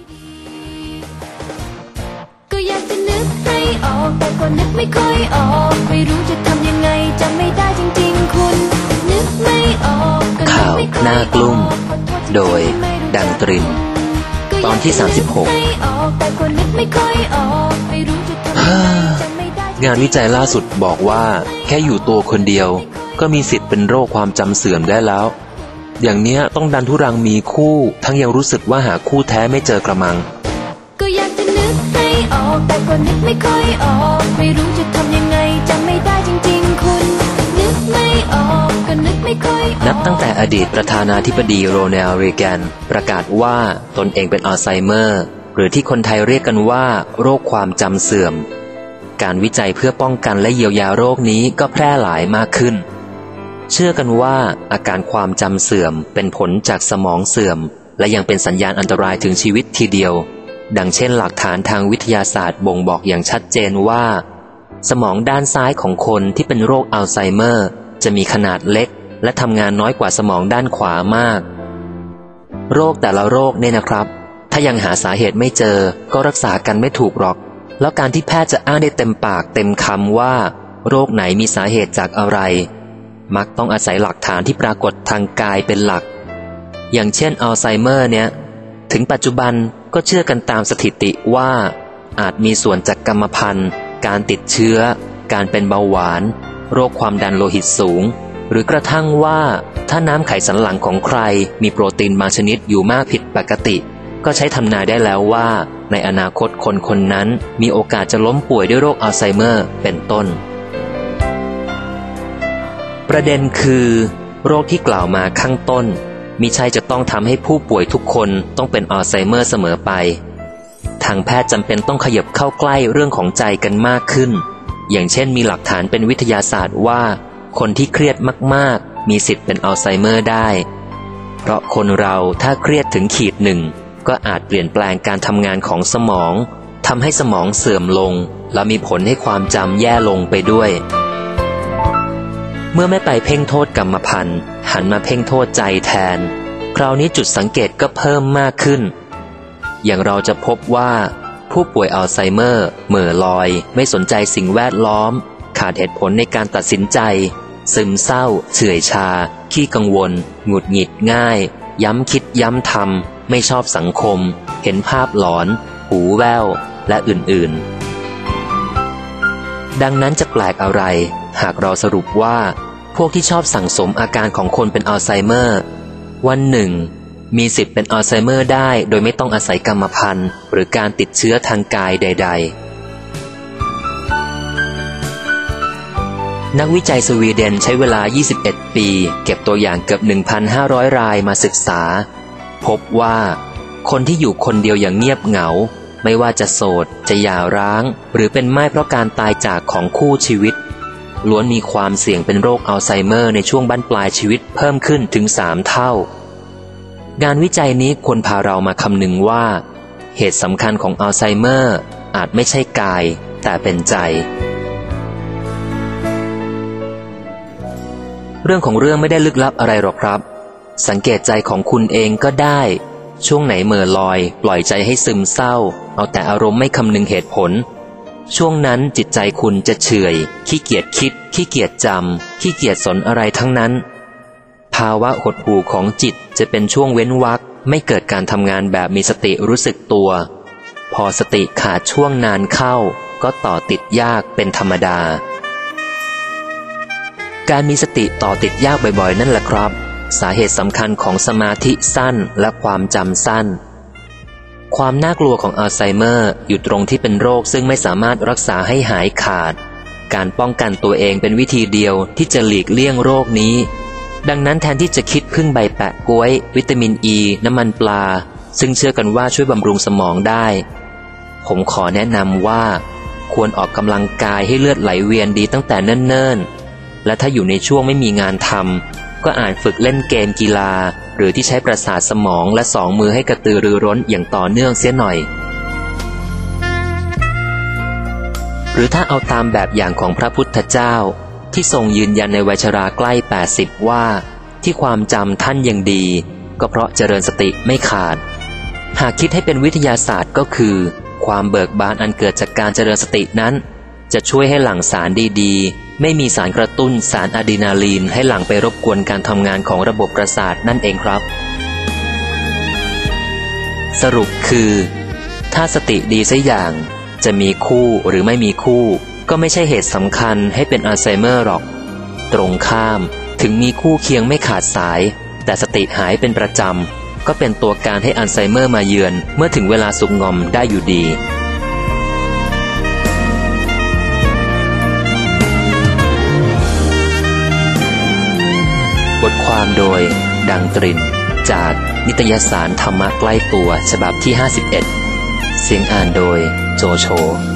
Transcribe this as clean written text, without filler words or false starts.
ก็อยากจะนึกให้ออกแต่ก็นึกไม่ค่อยออกไม่รู้จะทำยังไงจำไม่ได้จริงๆคุณนึกไม่ออกข่าวหน้ากลุ่มโดยดังตรินตอนที่36งานวิจัยล่าสุดบอกว่าแค่อยู่ตัวคนเดียวก็มีสิทธิ์เป็นโรคความจำเสื่อมได้แล้วอย่างเนี้ยต้องดันทุรังมีคู่ทั้งยังรู้สึกว่าหาคู่แท้ไม่เจอกระมังก็อยากจะนึกให้ออกแต่ก็นึกไม่ค่อยออกไม่รู้จะทำยังไงจำไม่ได้จริงๆคุณนึกไม่ออกก็นึกไม่ค่อยออกนับตั้งแต่อดีตประธานาธิบดีโรนัลด์ เรแกนประกาศว่าตนเองเป็นอัลไซเมอร์หรือที่คนไทยเรียกกันว่าโรคความจำเสื่อมการวิจัยเพื่อป้องกันและเยียวยาโรคนี้ก็แพร่หลายมากขึ้นเชื่อกันว่าอาการความจำเสื่อมเป็นผลจากสมองเสื่อมและยังเป็นสัญญาณอันตรายถึงชีวิตทีเดียวดังเช่นหลักฐานทางวิทยาศาสตร์บ่งบอกอย่างชัดเจนว่าสมองด้านซ้ายของคนที่เป็นโรคอัลไซเมอร์จะมีขนาดเล็กและทำงานน้อยกว่าสมองด้านขวามากโรคแต่ละโรคเนี่ยนะครับถ้ายังหาสาเหตุไม่เจอก็รักษากันไม่ถูกหรอกแล้วการที่แพทย์จะอ้างได้เต็มปากเต็มคำว่าโรคไหนมีสาเหตุจากอะไรมักต้องอาศัยหลักฐานที่ปรากฏทางกายเป็นหลักอย่างเช่นอัลไซเมอร์เนี่ยถึงปัจจุบันก็เชื่อกันตามสถิติว่าอาจมีส่วนจากกรรมพันธุ์การติดเชื้อการเป็นเบาหวานโรคความดันโลหิตสูงหรือกระทั่งว่าถ้าน้ำไขสันหลังของใครมีโปรตีนบางชนิดอยู่มากผิดปกติก็ใช้ทำนายได้แล้วว่าในอนาคตคนคนนั้นมีโอกาสจะล้มป่วยด้วยโรคอัลไซเมอร์เป็นต้นประเด็นคือโรคที่กล่าวมาข้างต้นมิใช่จะต้องทำให้ผู้ป่วยทุกคนต้องเป็นอัลไซเมอร์เสมอไปทางแพทย์จำเป็นต้องขยับเข้าใกล้เรื่องของใจกันมากขึ้นอย่างเช่นมีหลักฐานเป็นวิทยาศาสตร์ว่าคนที่เครียดมากๆมีสิทธิ์เป็นอัลไซเมอร์ได้เพราะคนเราถ้าเครียดถึงขีดหนึ่งก็อาจเปลี่ยนแปลงการทำงานของสมองทำให้สมองเสื่อมลงและมีผลให้ความจำแย่ลงไปด้วยเมื่อไม่ไปเพ่งโทษกรรมพันธุ์หันมาเพ่งโทษใจแทนคราวนี้จุดสังเกตก็เพิ่มมากขึ้นอย่างเราจะพบว่าผู้ป่วยอัลไซเมอร์เหม่อลอยไม่สนใจสิ่งแวดล้อมขาดเหตุผลในการตัดสินใจซึมเศร้าเฉื่อยชาขี้กังวลหงุดหงิดง่ายย้ำคิดย้ำทำไม่ชอบสังคมเห็นภาพหลอนหูแว่วและอื่นๆดังนั้นจะแปลกอะไรหากเราสรุปว่าพวกที่ชอบสั่งสมอาการของคนเป็นอัลไซเมอร์วันหนึ่งมีสิทธิ์เป็นอัลไซเมอร์ได้โดยไม่ต้องอาศัยกรรมพันธุ์หรือการติดเชื้อทางกายใดๆนักวิจัยสวีเดนใช้เวลา21ปีเก็บตัวอย่างเกือบ 1,500 รายมาศึกษาพบว่าคนที่อยู่คนเดียวอย่างเงียบเหงาไม่ว่าจะโสดจะหย่าร้างหรือเป็นม่ายเพราะการตายจากของคู่ชีวิตล้วนมีความเสี่ยงเป็นโรคอัลไซเมอร์ในช่วงบั้นปลายชีวิตเพิ่มขึ้นถึง3 เท่างานวิจัยนี้ควรพาเรามาคำนึงว่าเหตุสำคัญของอัลไซเมอร์อาจไม่ใช่กายแต่เป็นใจเรื่องของเรื่องไม่ได้ลึกลับอะไรหรอกครับสังเกตใจของคุณเองก็ได้ช่วงไหนเหม่อลอยปล่อยใจให้ซึมเศร้าเอาแต่อารมณ์ไม่คำนึงเหตุผลช่วงนั้นจิตใจคุณจะเฉื่อยขี้เกียจคิดขี้เกียจจำขี้เกียจสนอะไรทั้งนั้นภาวะหดหู่ของจิตจะเป็นช่วงเว้นวรรคไม่เกิดการทำงานแบบมีสติรู้สึกตัวพอสติขาดช่วงนานเข้าก็ต่อติดยากเป็นธรรมดาการมีสติต่อติดยากบ่อยๆนั่นแหละครับสาเหตุสำคัญของสมาธิสั้นและความจำสั้นความน่ากลัวของอัลไซเมอร์อยู่ตรงที่เป็นโรคซึ่งไม่สามารถรักษาให้หายขาดการป้องกันตัวเองเป็นวิธีเดียวที่จะหลีกเลี่ยงโรคนี้ดังนั้นแทนที่จะคิดพึ่งใบแปะก๊วยวิตามินอ e, น้ำมันปลาซึ่งเชื่อกันว่าช่วยบำรุงสมองได้ผมขอแนะนำว่าควรออกกำลังกายให้เลือดไหลเวียนดีตั้งแต่เนิ่นๆและถ้าอยู่ในช่วงไม่มีงานทำก็อาจฝึกเล่นเกมกีฬาหรือที่ใช้ประสาทสมองและ2 มือให้กระตือรือร้นอย่างต่อเนื่องเสียหน่อยหรือถ้าเอาตามแบบอย่างของพระพุทธเจ้าที่ทรงยืนยันในวัยชราใกล้80ว่าที่ความจำท่านยังดีก็เพราะเจริญสติไม่ขาดหากคิดให้เป็นวิทยาศาสตร์ก็คือความเบิกบานอันเกิดจากการเจริญสตินั้นจะช่วยให้หลั่งสารดีๆไม่มีสารกระตุ้นสารอะดรีนาลีนให้หลั่งไปรบกวนการทำงานของระบบประสาทนั่นเองครับสรุปคือถ้าสติดีสักอย่างจะมีคู่หรือไม่มีคู่ก็ไม่ใช่เหตุสำคัญให้เป็นอัลไซเมอร์หรอกตรงข้ามถึงมีคู่เคียงไม่ขาดสายแต่สติหายเป็นประจำก็เป็นตัวการให้อัลไซเมอร์มาเยือนเมื่อถึงเวลาสุกงอมได้อยู่ดีบทความโดยดังตรินจากนิตยสารธรรมะใกล้ตัวฉบับที่51เสียงอ่านโดยโจโฉ